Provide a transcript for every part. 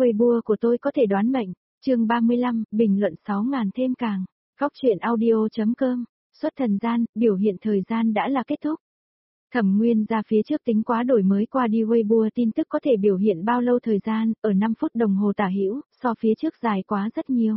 Weibo của tôi có thể đoán mệnh. Chương 35, bình luận 6.000 thêm càng. Góc truyện audio.com. Xuất thần gian, biểu hiện thời gian đã là kết thúc. Thẩm Nguyên ra phía trước tính quá đổi mới qua đi Weibo tin tức có thể biểu hiện bao lâu thời gian, ở 5 phút đồng hồ tả hữu, so phía trước dài quá rất nhiều.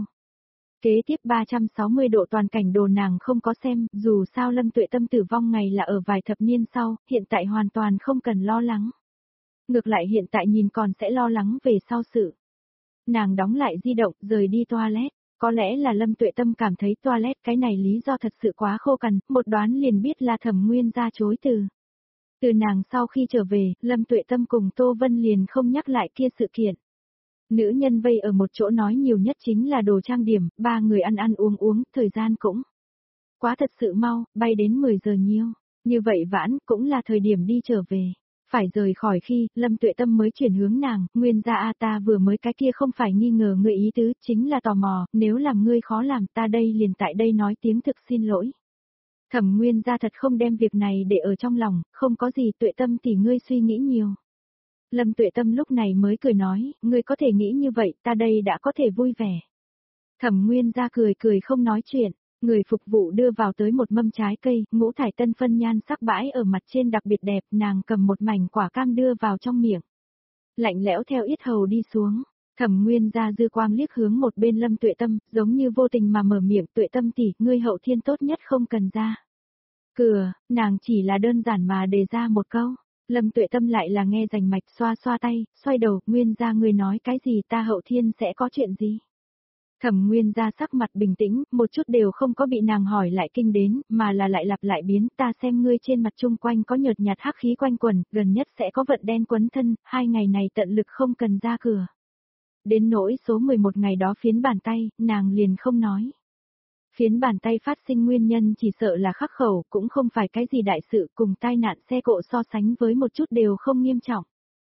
Kế tiếp 360 độ toàn cảnh đồ nàng không có xem, dù sao Lâm Tuệ Tâm tử vong ngày là ở vài thập niên sau, hiện tại hoàn toàn không cần lo lắng. Ngược lại hiện tại nhìn còn sẽ lo lắng về sau sự. Nàng đóng lại di động, rời đi toilet. Có lẽ là Lâm Tuệ Tâm cảm thấy toilet cái này lý do thật sự quá khô cằn, một đoán liền biết là Thẩm Nguyên ra chối từ. Từ nàng sau khi trở về, Lâm Tuệ Tâm cùng Tô Vân liền không nhắc lại kia sự kiện. Nữ nhân vây ở một chỗ nói nhiều nhất chính là đồ trang điểm, ba người ăn ăn uống uống, thời gian cũng quá thật sự mau, bay đến 10 giờ nhiêu. Như vậy vãn, cũng là thời điểm đi trở về. Phải rời khỏi khi, Lâm Tuệ Tâm mới chuyển hướng nàng, Nguyên ra ta vừa mới cái kia không phải nghi ngờ ngươi ý tứ, chính là tò mò, nếu làm ngươi khó làm ta đây liền tại đây nói tiếng thực xin lỗi. Thẩm Nguyên ra thật không đem việc này để ở trong lòng, không có gì Tuệ Tâm thì ngươi suy nghĩ nhiều. Lâm Tuệ Tâm lúc này mới cười nói, ngươi có thể nghĩ như vậy, ta đây đã có thể vui vẻ. Thẩm Nguyên ra cười cười không nói chuyện, người phục vụ đưa vào tới một mâm trái cây, ngũ thải tân phân nhan sắc bãi ở mặt trên đặc biệt đẹp, nàng cầm một mảnh quả cam đưa vào trong miệng. Lạnh lẽo theo yết hầu đi xuống, Thẩm Nguyên ra dư quang liếc hướng một bên Lâm Tuệ Tâm, giống như vô tình mà mở miệng, Tuệ Tâm tỷ, ngươi hậu thiên tốt nhất không cần ra cửa, nàng chỉ là đơn giản mà đề ra một câu. Lâm Tuệ Tâm lại là nghe rành mạch xoa xoa tay, xoay đầu, Nguyên ra ngươi nói cái gì ta hậu thiên sẽ có chuyện gì. Thẩm Nguyên ra sắc mặt bình tĩnh, một chút đều không có bị nàng hỏi lại kinh đến, mà là lại lặp lại biến, ta xem ngươi trên mặt chung quanh có nhợt nhạt hắc khí quanh quần, gần nhất sẽ có vận đen quấn thân, 2 ngày này tận lực không cần ra cửa. Đến nỗi số 11 ngày đó phiến bàn tay, nàng liền không nói. Phiến bàn tay phát sinh nguyên nhân chỉ sợ là khắc khẩu, cũng không phải cái gì đại sự, cùng tai nạn xe cộ so sánh với một chút đều không nghiêm trọng.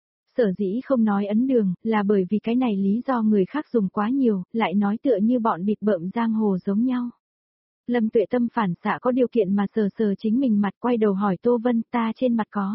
Sở dĩ không nói ấn đường, là bởi vì cái này lý do người khác dùng quá nhiều, lại nói tựa như bọn bịt bợm giang hồ giống nhau. Lâm Tuệ Tâm phản xạ có điều kiện mà sờ sờ chính mình mặt, quay đầu hỏi Tô Vân, ta trên mặt có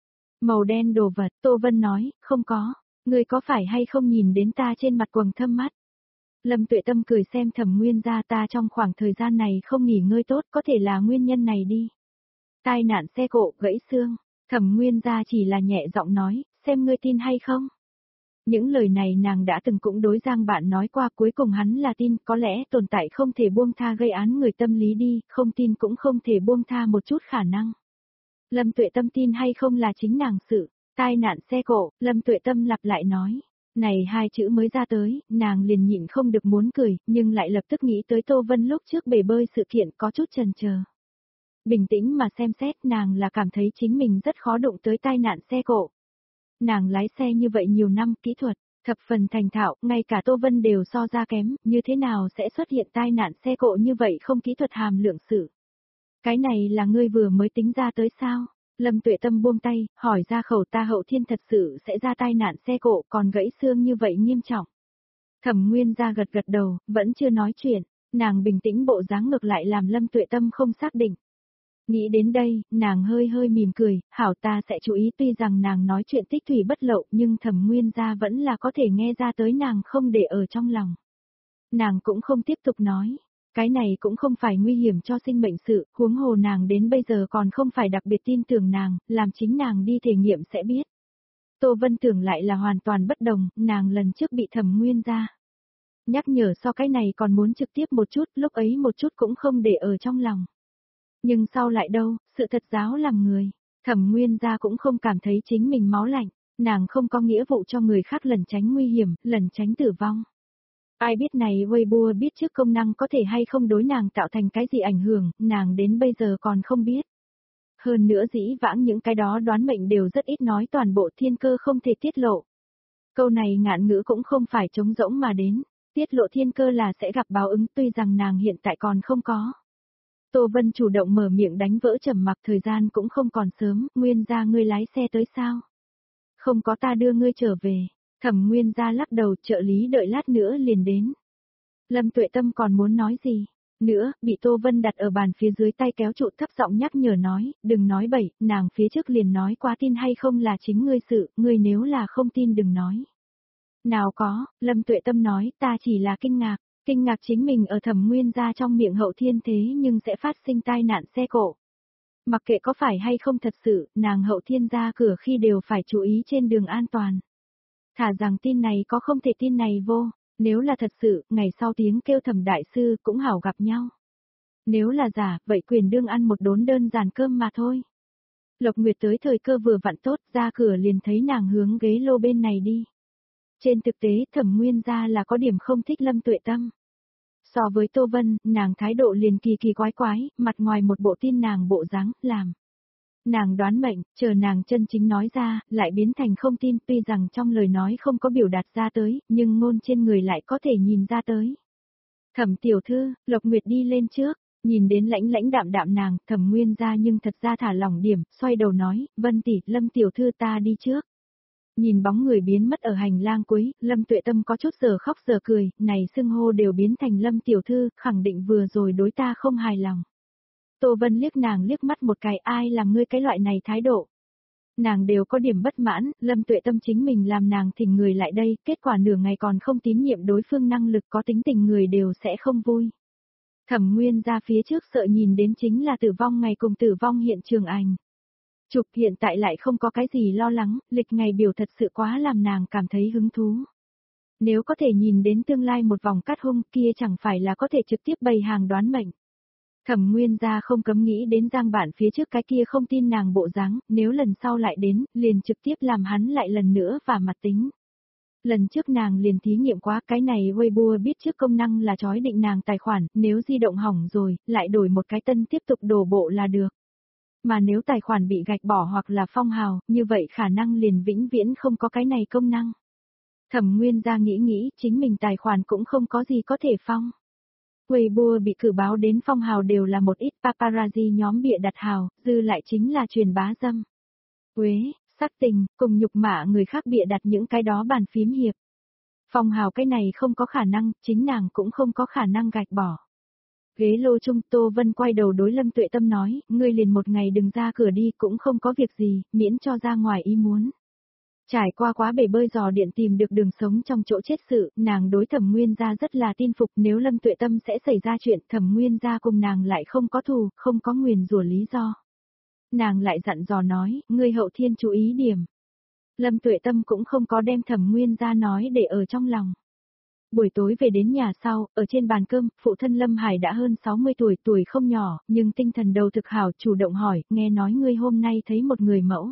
màu đen đồ vật. Tô Vân nói, không có, ngươi có phải hay không nhìn đến ta trên mặt quầng thâm mắt. Lâm Tuệ Tâm cười xem Thẩm Nguyên ra, ta trong khoảng thời gian này không nghỉ ngơi tốt, có thể là nguyên nhân này đi. Tai nạn xe cộ, gãy xương. Thẩm Nguyên ra chỉ là nhẹ giọng nói, xem ngươi tin hay không. Những lời này nàng đã từng cũng đối Giang bạn nói qua, cuối cùng hắn là tin, có lẽ tồn tại không thể buông tha gây án người tâm lý đi, không tin cũng không thể buông tha một chút khả năng. Lâm Tuệ Tâm tin hay không là chính nàng sự. Tai nạn xe cộ, Lâm Tuệ Tâm lặp lại nói. Này 2 chữ mới ra tới, nàng liền nhịn không được muốn cười, nhưng lại lập tức nghĩ tới Tô Vân lúc trước bể bơi sự kiện có chút chần chờ. Bình tĩnh mà xem xét, nàng là cảm thấy chính mình rất khó đụng tới tai nạn xe cộ. Nàng lái xe như vậy nhiều năm, kỹ thuật thập phần thành thạo, ngay cả Tô Vân đều so ra kém, như thế nào sẽ xuất hiện tai nạn xe cộ như vậy không kỹ thuật hàm lượng sự. Cái này là ngươi vừa mới tính ra tới sao? Lâm Tuệ Tâm buông tay, hỏi ra khẩu, ta hậu thiên thật sự sẽ ra tai nạn xe cộ, còn gãy xương như vậy nghiêm trọng. Thẩm Nguyên ra gật gật đầu, vẫn chưa nói chuyện, nàng bình tĩnh bộ dáng ngược lại làm Lâm Tuệ Tâm không xác định. Nghĩ đến đây, nàng hơi hơi mỉm cười, hảo ta sẽ chú ý, tuy rằng nàng nói chuyện tích thủy bất lậu nhưng Thẩm Nguyên ra vẫn là có thể nghe ra tới nàng không để ở trong lòng. Nàng cũng không tiếp tục nói, cái này cũng không phải nguy hiểm cho sinh mệnh sự, huống hồ nàng đến bây giờ còn không phải đặc biệt tin tưởng nàng, làm chính nàng đi thể nghiệm sẽ biết. Tô Vân tưởng lại là hoàn toàn bất đồng, nàng lần trước bị Thẩm Nguyên ra nhắc nhở so cái này còn muốn trực tiếp một chút, lúc ấy một chút cũng không để ở trong lòng. Nhưng sau lại đâu, sự thật giáo làm người, Thẩm Nguyên ra cũng không cảm thấy chính mình máu lạnh, nàng không có nghĩa vụ cho người khác lẩn tránh nguy hiểm, lẩn tránh tử vong. Ai biết này Weibo biết trước công năng có thể hay không đối nàng tạo thành cái gì ảnh hưởng, nàng đến bây giờ còn không biết. Hơn nữa dĩ vãng những cái đó đoán mệnh đều rất ít nói toàn bộ thiên cơ không thể tiết lộ. Câu này ngạn ngữ cũng không phải trống rỗng mà đến, tiết lộ thiên cơ là sẽ gặp báo ứng, tuy rằng nàng hiện tại còn không có. Tô Vân chủ động mở miệng đánh vỡ trầm mặc, thời gian cũng không còn sớm, Nguyên ra ngươi lái xe tới sao? Không có, ta đưa ngươi trở về. Thẩm Nguyên ra lắc đầu, trợ lý đợi lát nữa liền đến. Lâm Tuệ Tâm còn muốn nói gì nữa, bị Tô Vân đặt ở bàn phía dưới, tay kéo trụ, thấp giọng nhắc nhở nói, đừng nói bậy, nàng phía trước liền nói quá, tin hay không là chính ngươi sự, ngươi nếu là không tin đừng nói. Nào có, Lâm Tuệ Tâm nói, ta chỉ là kinh ngạc chính mình ở Thẩm Nguyên gia trong miệng Hậu Thiên thế nhưng sẽ phát sinh tai nạn xe cộ. Mặc kệ có phải hay không thật sự, nàng Hậu Thiên ra cửa khi đều phải chú ý trên đường an toàn. Thả rằng tin này có không thể tin này vô, nếu là thật sự, ngày sau tiếng kêu Thẩm đại sư cũng hảo gặp nhau. Nếu là giả, vậy quyền đương ăn một đốn đơn giản cơm mà thôi. Lộc Nguyệt tới thời cơ vừa vặn tốt, ra cửa liền thấy nàng hướng ghế lô bên này đi. Trên thực tế, Thẩm Nguyên gia là có điểm không thích Lâm Tuệ Tâm. So với Tô Vân, nàng thái độ liền kỳ kỳ quái quái, mặt ngoài một bộ tin nàng bộ dáng, làm. Nàng đoán mệnh, chờ nàng chân chính nói ra, lại biến thành không tin, tuy rằng trong lời nói không có biểu đạt ra tới, nhưng ngôn trên người lại có thể nhìn ra tới. Thẩm tiểu thư, Lộc Nguyệt đi lên trước, nhìn đến lãnh lãnh đạm đạm nàng, Thẩm Nguyên gia nhưng thật ra thả lỏng điểm, xoay đầu nói, Vân tỷ, Lâm tiểu thư ta đi trước. Nhìn bóng người biến mất ở hành lang cuối, Lâm Tuệ Tâm có chút giờ khóc giờ cười, này xưng hô đều biến thành Lâm tiểu thư, khẳng định vừa rồi đối ta không hài lòng. Tô Vân liếc nàng liếc mắt một cái, ai làm ngươi cái loại này thái độ. Nàng đều có điểm bất mãn, Lâm Tuệ Tâm chính mình làm nàng thỉnh người lại đây, kết quả nửa ngày còn không tín nhiệm đối phương năng lực có tính tình người đều sẽ không vui. Thẩm Nguyên ra phía trước sợ nhìn đến chính là tử vong ngày cùng tử vong hiện trường ảnh. Chụp hiện tại lại không có cái gì lo lắng, lịch ngày biểu thật sự quá làm nàng cảm thấy hứng thú. Nếu có thể nhìn đến tương lai một vòng cắt hung kia chẳng phải là có thể trực tiếp bày hàng đoán mệnh. Thẩm Nguyên gia không cấm nghĩ đến Giang Bản phía trước cái kia không tin nàng bộ dáng, nếu lần sau lại đến, liền trực tiếp làm hắn lại lần nữa và mặt tính. Lần trước nàng liền thí nghiệm quá, cái này Weibo biết trước công năng là chói định nàng tài khoản, nếu di động hỏng rồi, lại đổi một cái tân tiếp tục đổ bộ là được. Mà nếu tài khoản bị gạch bỏ hoặc là phong hào, như vậy khả năng liền vĩnh viễn không có cái này công năng. Thẩm Nguyên gia nghĩ, chính mình tài khoản cũng không có gì có thể phong. Weibo bị cử báo đến phong hào đều là một ít paparazzi nhóm bịa đặt hào, dư lại chính là truyền bá dâm. Quế, sắc tình, cùng nhục mạ người khác bịa đặt những cái đó bàn phím hiệp. Phong hào cái này không có khả năng, chính nàng cũng không có khả năng gạch bỏ. Ghế lô chung Tô Vân quay đầu đối Lâm Tuệ Tâm nói, ngươi liền một ngày đừng ra cửa đi cũng không có việc gì, miễn cho ra ngoài ý muốn. Trải qua quá bể bơi giò điện tìm được đường sống trong chỗ chết sự, nàng đối Thẩm Nguyên gia rất là tin phục, nếu Lâm Tuệ Tâm sẽ xảy ra chuyện Thẩm Nguyên gia cùng nàng lại không có thù, không có nguyền rủa lý do. Nàng lại dặn dò nói, ngươi Hậu Thiên chú ý điểm. Lâm Tuệ Tâm cũng không có đem Thẩm Nguyên gia nói để ở trong lòng. Buổi tối về đến nhà sau, ở trên bàn cơm, phụ thân Lâm Hải đã hơn 60 tuổi, tuổi không nhỏ, nhưng tinh thần đầu thực hảo, chủ động hỏi, nghe nói ngươi hôm nay thấy một người mẫu.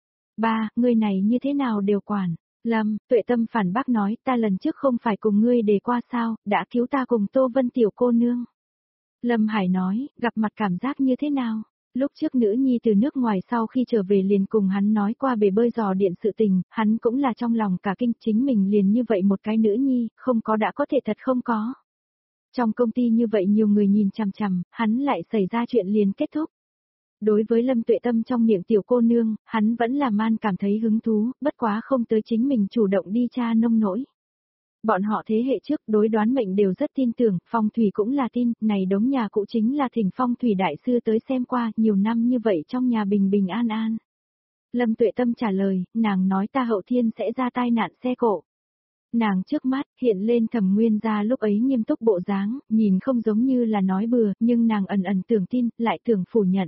Ba, ngươi này như thế nào đều quản. Lâm, Tuệ Tâm phản bác nói, ta lần trước không phải cùng ngươi đề qua sao, đã cứu ta cùng Tô Vân tiểu cô nương. Lâm Hải nói, gặp mặt cảm giác như thế nào? Lúc trước nữ nhi từ nước ngoài sau khi trở về liền cùng hắn nói qua bể bơi giò điện sự tình, hắn cũng là trong lòng cả kinh, chính mình liền như vậy một cái nữ nhi, không có đã có thể thật không có. Trong công ty như vậy nhiều người nhìn chằm chằm, hắn lại xảy ra chuyện liền kết thúc. Đối với Lâm Tuệ Tâm trong miệng tiểu cô nương, hắn vẫn là man cảm thấy hứng thú, bất quá không tới chính mình chủ động đi tra nông nỗi. Bọn họ thế hệ trước đối đoán mệnh đều rất tin tưởng, phong thủy cũng là tin, này đống nhà cũ chính là thỉnh phong thủy đại sư tới xem qua, nhiều năm như vậy trong nhà bình bình an an. Lâm Tuệ Tâm trả lời, nàng nói ta Hậu Thiên sẽ ra tai nạn xe cộ. Nàng trước mắt, hiện lên Thẩm Nguyên gia lúc ấy nghiêm túc bộ dáng, nhìn không giống như là nói bừa, nhưng nàng ẩn ẩn tưởng tin, lại tưởng phủ nhận.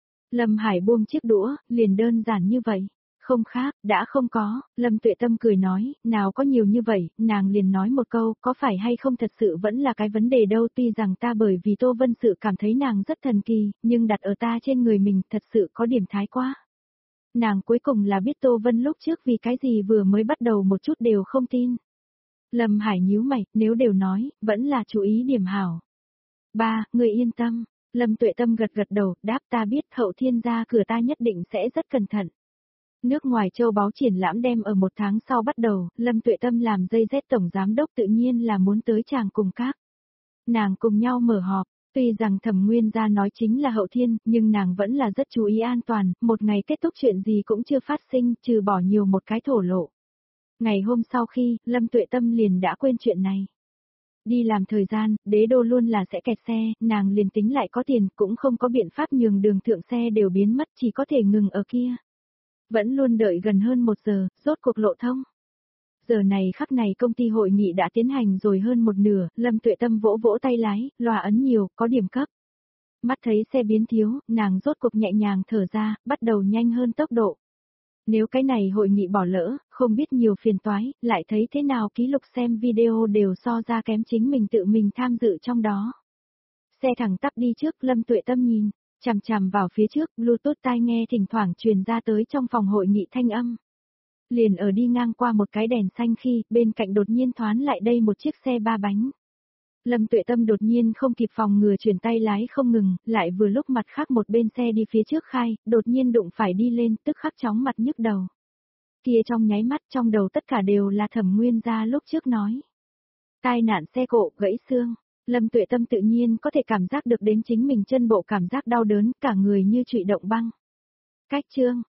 Lâm Hải buông chiếc đũa, liền đơn giản như vậy. Không khác, đã không có, Lâm Tuệ Tâm cười nói, nào có nhiều như vậy, nàng liền nói một câu, có phải hay không thật sự vẫn là cái vấn đề đâu, tuy rằng ta bởi vì Tô Vân sự cảm thấy nàng rất thần kỳ, nhưng đặt ở ta trên người mình thật sự có điểm thái quá. Nàng cuối cùng là biết Tô Vân lúc trước vì cái gì vừa mới bắt đầu một chút đều không tin. Lâm Hải nhíu mày, nếu đều nói, vẫn là chú ý điểm hảo. Ba, người yên tâm. Lâm Tuệ Tâm gật gật đầu, đáp ta biết Hậu Thiên ra cửa ta nhất định sẽ rất cẩn thận. Nước ngoài châu báu triển lãm đem ở một tháng sau bắt đầu, Lâm Tuệ Tâm làm dây dét tổng giám đốc tự nhiên là muốn tới chàng cùng các. Nàng cùng nhau mở họp, tuy rằng Thẩm Nguyên gia nói chính là Hậu Thiên, nhưng nàng vẫn là rất chú ý an toàn, một ngày kết thúc chuyện gì cũng chưa phát sinh, trừ bỏ nhiều một cái thổ lộ. Ngày hôm sau khi, Lâm Tuệ Tâm liền đã quên chuyện này. Đi làm thời gian, đế đô luôn là sẽ kẹt xe, nàng liền tính lại có tiền, cũng không có biện pháp nhường đường thượng xe đều biến mất, chỉ có thể ngừng ở kia. Vẫn luôn đợi gần hơn 1 giờ, rốt cuộc lộ thông. Giờ này khắc này công ty hội nghị đã tiến hành rồi hơn một nửa, Lâm Tuệ Tâm vỗ vỗ tay lái, loa ấn nhiều, có điểm cấp. Mắt thấy xe biến thiếu, nàng rốt cuộc nhẹ nhàng thở ra, bắt đầu nhanh hơn tốc độ. Nếu cái này hội nghị bỏ lỡ, không biết nhiều phiền toái, lại thấy thế nào ký lục xem video đều so ra kém chính mình tự mình tham dự trong đó. Xe thẳng tắp đi trước, Lâm Tuệ Tâm nhìn, chằm chằm vào phía trước, Bluetooth tai nghe thỉnh thoảng truyền ra tới trong phòng hội nghị thanh âm. Liền ở đi ngang qua một cái đèn xanh khi, bên cạnh đột nhiên thoán lại đây một chiếc xe ba bánh. Lâm Tuệ Tâm đột nhiên không kịp phòng ngừa chuyển tay lái không ngừng, lại vừa lúc mặt khác một bên xe đi phía trước khai, đột nhiên đụng phải đi lên, tức khắc chóng mặt nhức đầu. Kia trong nháy mắt trong đầu tất cả đều là Thẩm Nguyên gia lúc trước nói. Tai nạn xe cộ, gãy xương. Lâm Tuệ Tâm tự nhiên có thể cảm giác được đến chính mình chân bộ cảm giác đau đớn, cả người như trụy động băng. Cách chương,